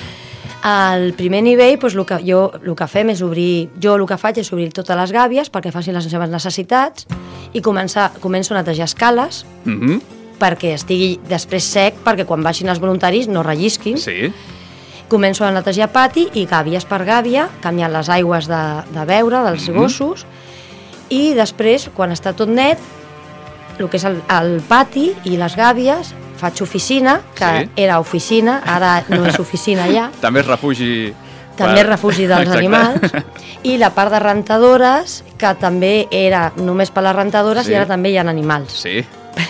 Q: Al primer nivell, el que fem és obrir... Jo el que faig és obrir totes les gàbies perquè facin les seves necessitats i començo a netejar escales perquè estigui després sec, perquè quan baixin els voluntaris no rellisquin.
A: Sí.
Q: Començo a netejar pati i gàbies per gàbia, canviant les aigües de beure dels gossos, i després, quan està tot net, el que és el pati i les gàbies, faig oficina, que era oficina, ara no és oficina ja.
A: També és refugi...
Q: També és refugi dels animals. I la part de rentadores, que també era només per les rentadores, i ara també hi ha animals.
A: Sí.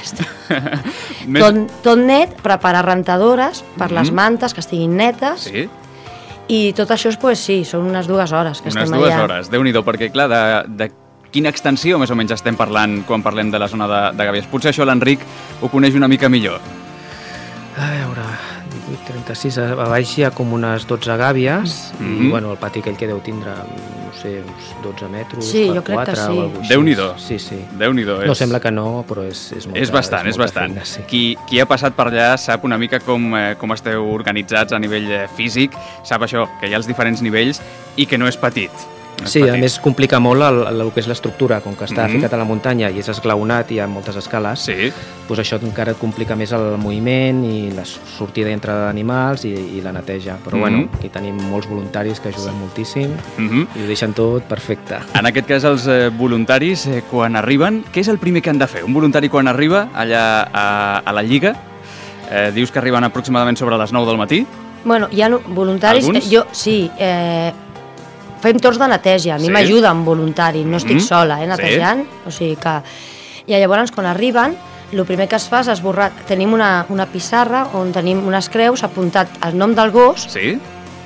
Q: Tot net, preparar rentadores per les mantes, que estiguin netes.
A: Sí.
Q: I tot això, són unes 2 hores que estem allà.
A: Unes 2 hores, Déu-n'hi-do, perquè clar, de quina extensió més o menys estem parlant quan parlem de la zona de gàbies? Potser això l'Enric ho coneix una mica millor.
P: A veure, 18, 36, a baix hi ha com unes 12 gàbies i bueno, el pati aquell que deu tindre, no sé, uns 12 metres per 4 o alguna cosa.
A: Déu-n'hi-do.
P: Sí.
A: Déu-n'hi-do.
P: No sembla que no, però és molta.
A: És bastant. Feina, sí. Qui ha passat per allà sap una mica com esteu organitzats a nivell físic, sap això, que hi ha els diferents nivells i que no és petit.
P: Sí, a més complica molt el que és l'estructura, com que està ficat a la muntanya i és esglaonat i hi ha moltes escales, doncs això encara et complica més el moviment i la sortida i entrada d'animals i la neteja. Però bueno, aquí tenim molts voluntaris que ajuden moltíssim i ho deixen tot perfecte.
A: En aquest cas, els voluntaris, quan arriben, què és el primer que han de fer? Un voluntari quan arriba allà a la Lliga, dius que arriben aproximadament sobre les 9 del matí?
Q: Bueno, hi ha voluntaris...
A: Alguns?
Q: Fem torns de neteja, a mi m'ajuda un voluntari, no estic sola netejant, o sigui que... I llavors, quan arriben, el primer que es fa és esborrar... Tenim una pissarra on tenim unes creus apuntat el nom del gos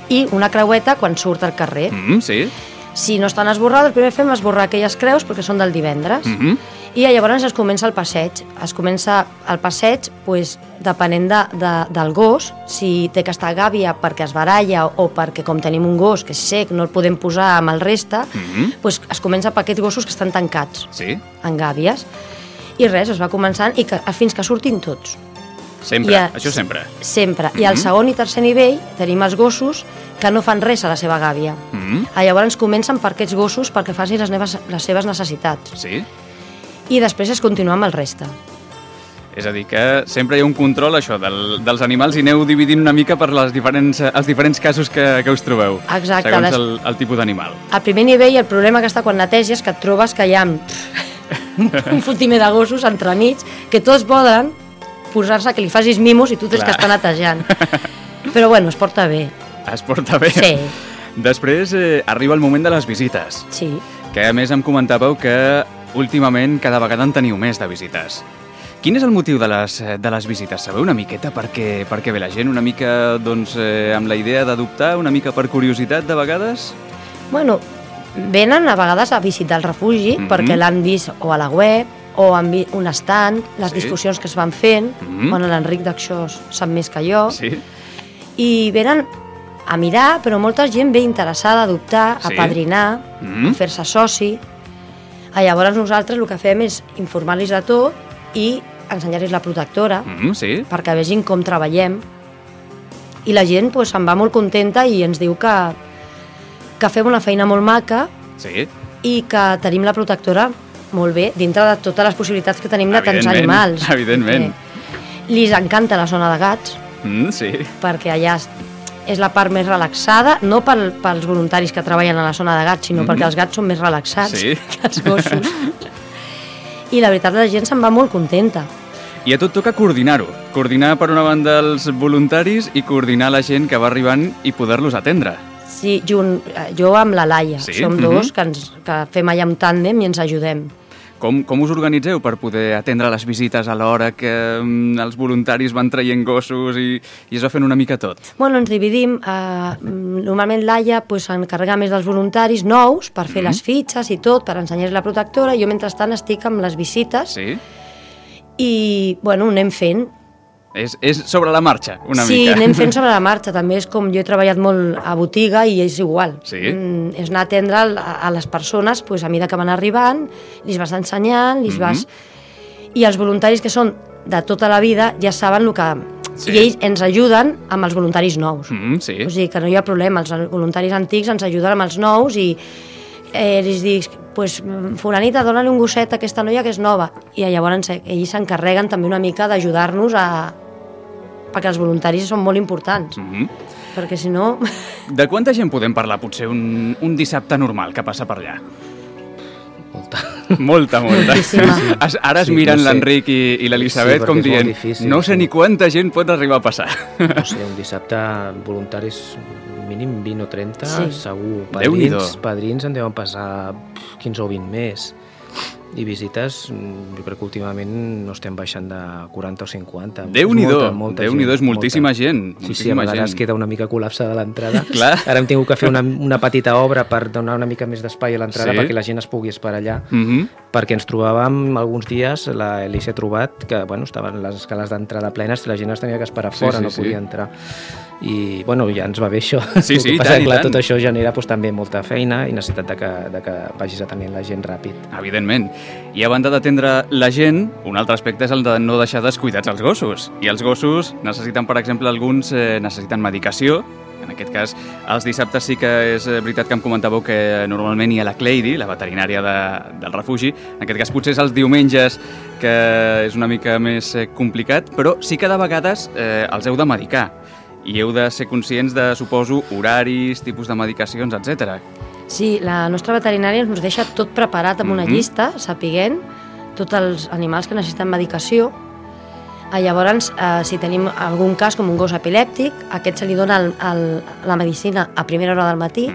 Q: i una creueta quan surt al carrer.
A: Sí.
Q: Si no estan esborrades, el primer fem esborrar aquelles creus perquè són del divendres. I llavors es comença el passeig. Es comença el passeig, depenent del gos, si té que estar a gàbia perquè es baralla o perquè com tenim un gos que és sec, no el podem posar amb el resta, es comença per aquests gossos que estan tancats en gàbies. I res, es va començant fins que surtin tots.
A: Sempre, això sempre.
Q: Sempre. I al segon i tercer nivell tenim els gossos que no fan res a la seva gàbia. Llavors comencen per aquests gossos perquè facin les seves necessitats.
A: Sí.
Q: I després es continua amb el reste.
A: És a dir, que sempre hi ha un control, això, dels animals i aneu dividint una mica per els diferents casos que us trobeu.
Q: Exacte.
A: Segons el tipus d'animal.
Q: Al primer nivell, el problema que està quan neteges que et trobes que hi ha un fotimer de gossos entremig que tots poden posar-se que li facis mimos i tu tens que estar netejant. Però bueno, es porta bé.
A: Es porta bé?
Q: Sí.
A: Després arriba el moment de les visites.
Q: Sí.
A: Que a més em comentàveu que últimament cada vegada en teniu més de visites. Quin és el motiu de les visites? Sabeu una miqueta per què ve la gent? Una mica amb la idea d'adoptar? Una mica per curiositat de vegades?
Q: Bueno, venen a vegades a visitar el refugi perquè l'han vist o a la web o han vist un estand, les discussions que es van fent. Bueno, l'Enric d'això sap més que jo. I venen a mirar, però molta gent ve interessada a adoptar, a padrinar, a fer-se soci. Llavors nosaltres el que fem és informar-los de tot i ensenyar-los la protectora perquè vegin com treballem. I la gent se'n va molt contenta i ens diu que fem una feina molt maca i que tenim la protectora molt bé, dintre de totes les possibilitats que tenim de tants animals.
A: Evidentment.
Q: Lis encanta la zona de gats, perquè allà és la part més relaxada, no pels voluntaris que treballen a la zona de gats, sinó perquè els gats són més relaxats que els gossos. I la veritat, la gent se'n va molt contenta.
A: I a tot toca coordinar-ho. Coordinar per una banda els voluntaris i coordinar la gent que va arribant i poder-los atendre.
Q: Sí, jo amb la Laia. Som dos que fem allà un tàndem i ens ajudem.
A: Com us organitzeu per poder atendre les visites a l'hora que els voluntaris van traient gossos i es va fent una mica tot?
Q: Bueno, ens dividim. Normalment Laia s'encarrega més dels voluntaris nous per fer les fitxes i tot, per ensenyar la protectora. Jo, mentrestant, estic amb les visites i, bueno, anem fent.
A: És sobre la marxa, una mica.
Q: Sí, anem fent sobre la marxa. També és com jo he treballat molt a botiga i és igual. És anar a atendre a les persones a mesura que van arribant, li vas ensenyant, i els voluntaris que són de tota la vida ja saben el que... I ells ens ajuden amb els voluntaris nous. O sigui que no hi ha problema. Els voluntaris antics ens ajuden amb els nous i els dic, fulanita, dona-li un gosset a aquesta noia que és nova. I llavors ells s'encarreguen també una mica d'ajudar-nos perquè els voluntaris són molt importants. Perquè si no...
A: De quanta gent podem parlar, potser, un dissabte normal que passa per allà? Molta. Ara es miren l'Enric i l'Elisabet com dient no sé ni quanta gent pot arribar a passar.
P: No sé, un dissabte voluntaris mínim 20 o 30, segur. Padrins en deuen passar 15 o 20 més. I visites, jo crec que últimament no estem baixant de 40 o 50.
A: Déu-n'hi-do, és moltíssima gent.
P: Sí, a vegades queda una mica col·lapsada a l'entrada. Ara hem tingut que fer una petita obra per donar una mica més d'espai a l'entrada perquè la gent es pugui esperar allà. Perquè ens trobàvem alguns dies, l'Elisa ha trobat que estaven les escales d'entrada plenes i la gent es tenia que esperar fora, no podia entrar. I ja ens va bé això.
A: Sí, tant.
P: Tot això genera també molta feina i necessitat de que vagis atenent la gent ràpid.
A: Evidentment. I a banda d'atendre la gent, un altre aspecte és el de no deixar descuidats els gossos. I els gossos necessiten, per exemple, alguns necessiten medicació. En aquest cas, els dissabtes sí que és veritat que em comentàveu que normalment hi ha la Cleidy, la veterinària del refugi. En aquest cas potser és els diumenges, que és una mica més complicat, però sí que de vegades els heu de medicar. I heu de ser conscients de, suposo, horaris, tipus de medicacions, etc.
Q: Sí, la nostra veterinària ens deixa tot preparat amb una llista, sapiguent tots els animals que necessiten medicació. Llavors, si tenim algun cas com un gos epilèptic, a aquest se li dona la medicina a primera hora del matí.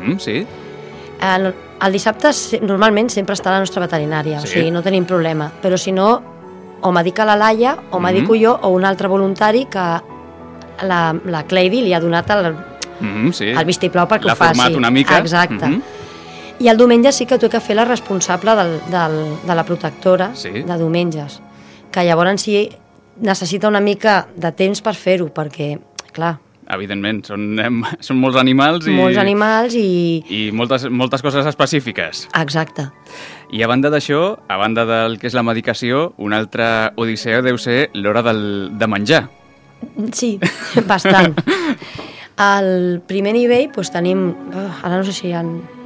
Q: El dissabte normalment sempre està la nostra veterinària, o sigui, no tenim problema. Però si no, o medica la Laia, o medico jo, o un altre voluntari que la Cleidy li ha donat
A: Sí.
Q: El vistiplau perquè ho faci.
A: L'ha format una mica.
Q: Exacte. I el diumenge sí que t'ho he de fer la responsable de la protectora de diumenges, que llavors sí necessita una mica de temps per fer-ho, perquè, clar...
A: Evidentment, són molts animals i...
Q: Molts animals i...
A: I moltes coses específiques.
Q: Exacte.
A: I a banda d'això, a banda del que és la medicació, una altra odissea deu ser l'hora de menjar.
Q: Sí, bastant. Al primer nivell doncs, tenim, ara no sé si hi ha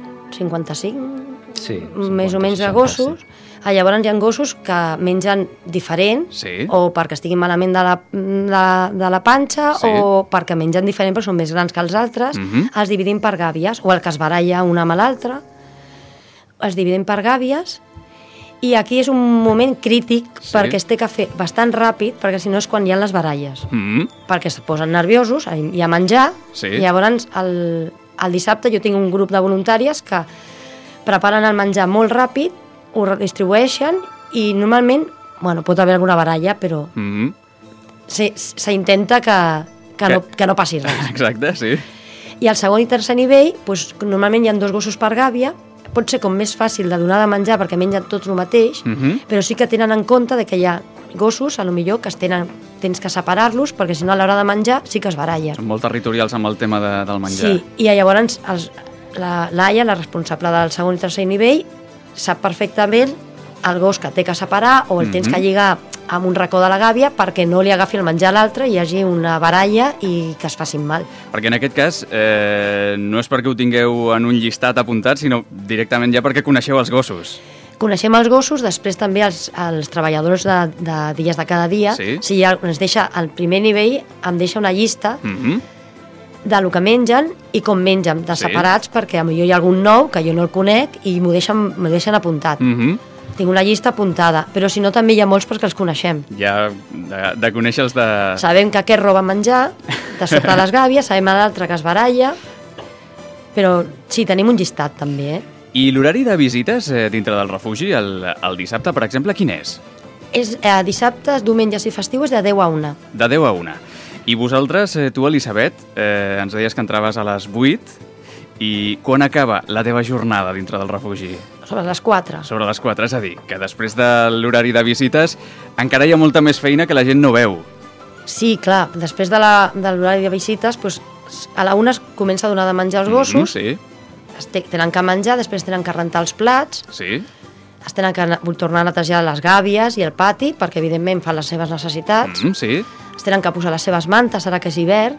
Q: 55, més o menys de gossos. Sí. Llavors hi ha gossos que mengen diferent, o perquè estiguin malament de la panxa, o perquè mengen diferent però són més grans que els altres. Els dividim per gàbies, o el que es baralla un amb l'altre, els dividim per gàbies, i aquí és un moment crític perquè es té que fer bastant ràpid, perquè si no és quan hi ha les baralles, perquè es posen nerviosos i a menjar, i llavors el dissabte jo tinc un grup de voluntàries que preparen el menjar molt ràpid, ho redistribueixen i normalment, pot haver alguna baralla, però s'intenta que no passi res.
A: Exacte, sí.
Q: I al segon i tercer nivell, normalment hi ha 2 gossos per gàbia, pot ser com més fàcil de donar de menjar perquè mengen tots el mateix, però sí que tenen en compte que hi ha gossos, a lo millor, que tens que separar-los, perquè si no a l'hora de menjar sí que es barallen.
A: Són molt territorials amb el tema del menjar.
Q: Sí, i llavors l'Aia, la responsable del segon i tercer nivell, sap perfectament el gos que té que separar o el tens que lligar amb un racó de la gàbia perquè no li agafi el menjar a l'altre i hi hagi una baralla i que es facin mal.
A: Perquè en aquest cas no és perquè ho tingueu en un llistat apuntat, sinó directament ja perquè coneixeu els gossos.
Q: Coneixem els gossos, després també els treballadors de dies de cada dia. Si ens deixa, al primer nivell em deixa una llista del que mengen i com mengen, de separats, perquè potser hi ha algun nou que jo no el conec i m'ho deixen apuntat. Tinc una llista apuntada, però si no també hi ha molts perquè els coneixem.
A: Ja, de conèixer-los de...
Q: Sabem que aquest roba menjar, de sota les gàbies, sabem l'altre que es baralla, però sí, tenim un llistat també,
A: I l'horari de visites dintre del refugi, el dissabte, per exemple, quin és?
Q: Dissabtes, diumenges i festius de 10 a 1.
A: De 10 a 1. I vosaltres, tu, Elisabet, ens deies que entraves a les 8 i quan acaba la teva jornada dintre del refugi?
Q: Sobre les 4.
A: Sobre les 4, és a dir, que després de l'horari de visites encara hi ha molta més feina que la gent no veu.
Q: Sí, clar, després de l'horari de visites, doncs, a la 1 es comença a donar de menjar als gossos, tenen que menjar, després tenen que rentar els plats, es tenen que tornar a netejar les gàbies i el pati, perquè evidentment fan les seves necessitats, es tenen que posar les seves mantes, ara que és hivern,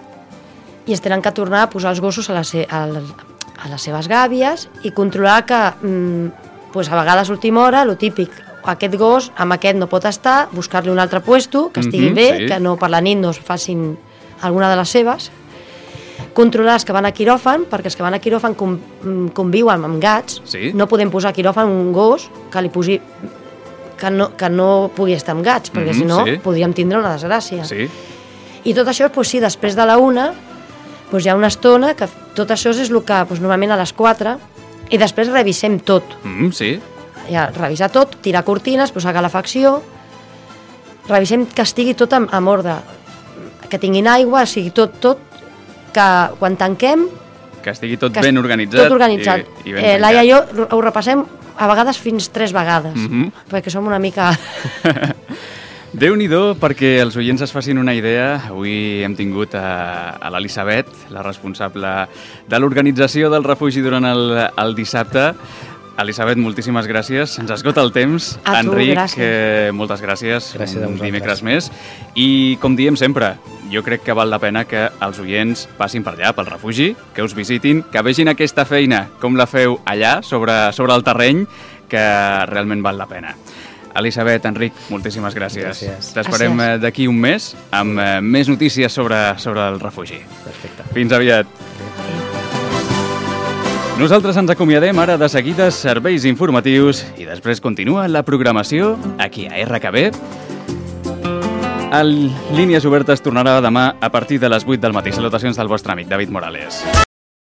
Q: i es tenen que tornar a posar els gossos a les seves gàbies i controlar que a vegades a última hora, lo típic, aquest gos amb aquest no pot estar, buscar-li un altre puesto, que estigui bé, que no per la nit no es facin alguna de les seves, controlar els que van a quiròfan, perquè els que van a quiròfan conviuen amb gats, no podem posar a quiròfan un gos que li posi que no pugui estar amb gats, perquè si no podríem tindre una desgràcia. I tot això, després de la 1, hi ha una estona que tot això és el que normalment a les 4, i després revisem tot. Revisar tot, tirar cortines, posar calefacció, revisem que estigui tot en ordre, que tinguin aigua, sigui tot, que quan tanquem...
A: Que estigui tot ben organitzat.
Q: Tot organitzat. Laia i jo ho repassem a vegades fins 3 vegades, perquè som una mica...
A: Déu-n'hi-do, perquè els oients es facin una idea. Avui hem tingut a l'Elisabet, la responsable de l'organització del refugi durant el dissabte. Elisabet, moltíssimes gràcies. Ens esgota el temps.
Q: A tu,
A: Enric,
Q: gràcies.
A: Moltes gràcies. Un dimecres més. I com diem sempre, jo crec que val la pena que els oients passin per allà, pel refugi, que us visitin, que vegin aquesta feina, com la feu allà, sobre el terreny, que realment val la pena. Elisabet, Enric, moltíssimes gràcies. T'esperem d'aquí un mes amb més notícies sobre el refugi.
P: Perfecte.
A: Fins aviat. Nosaltres ens acomiadem ara de seguida serveis informatius i després continua la programació aquí a RKB. El Línies Obertes tornarà demà a partir de les 8 del matí. Salutacions del vostre amic David Morales.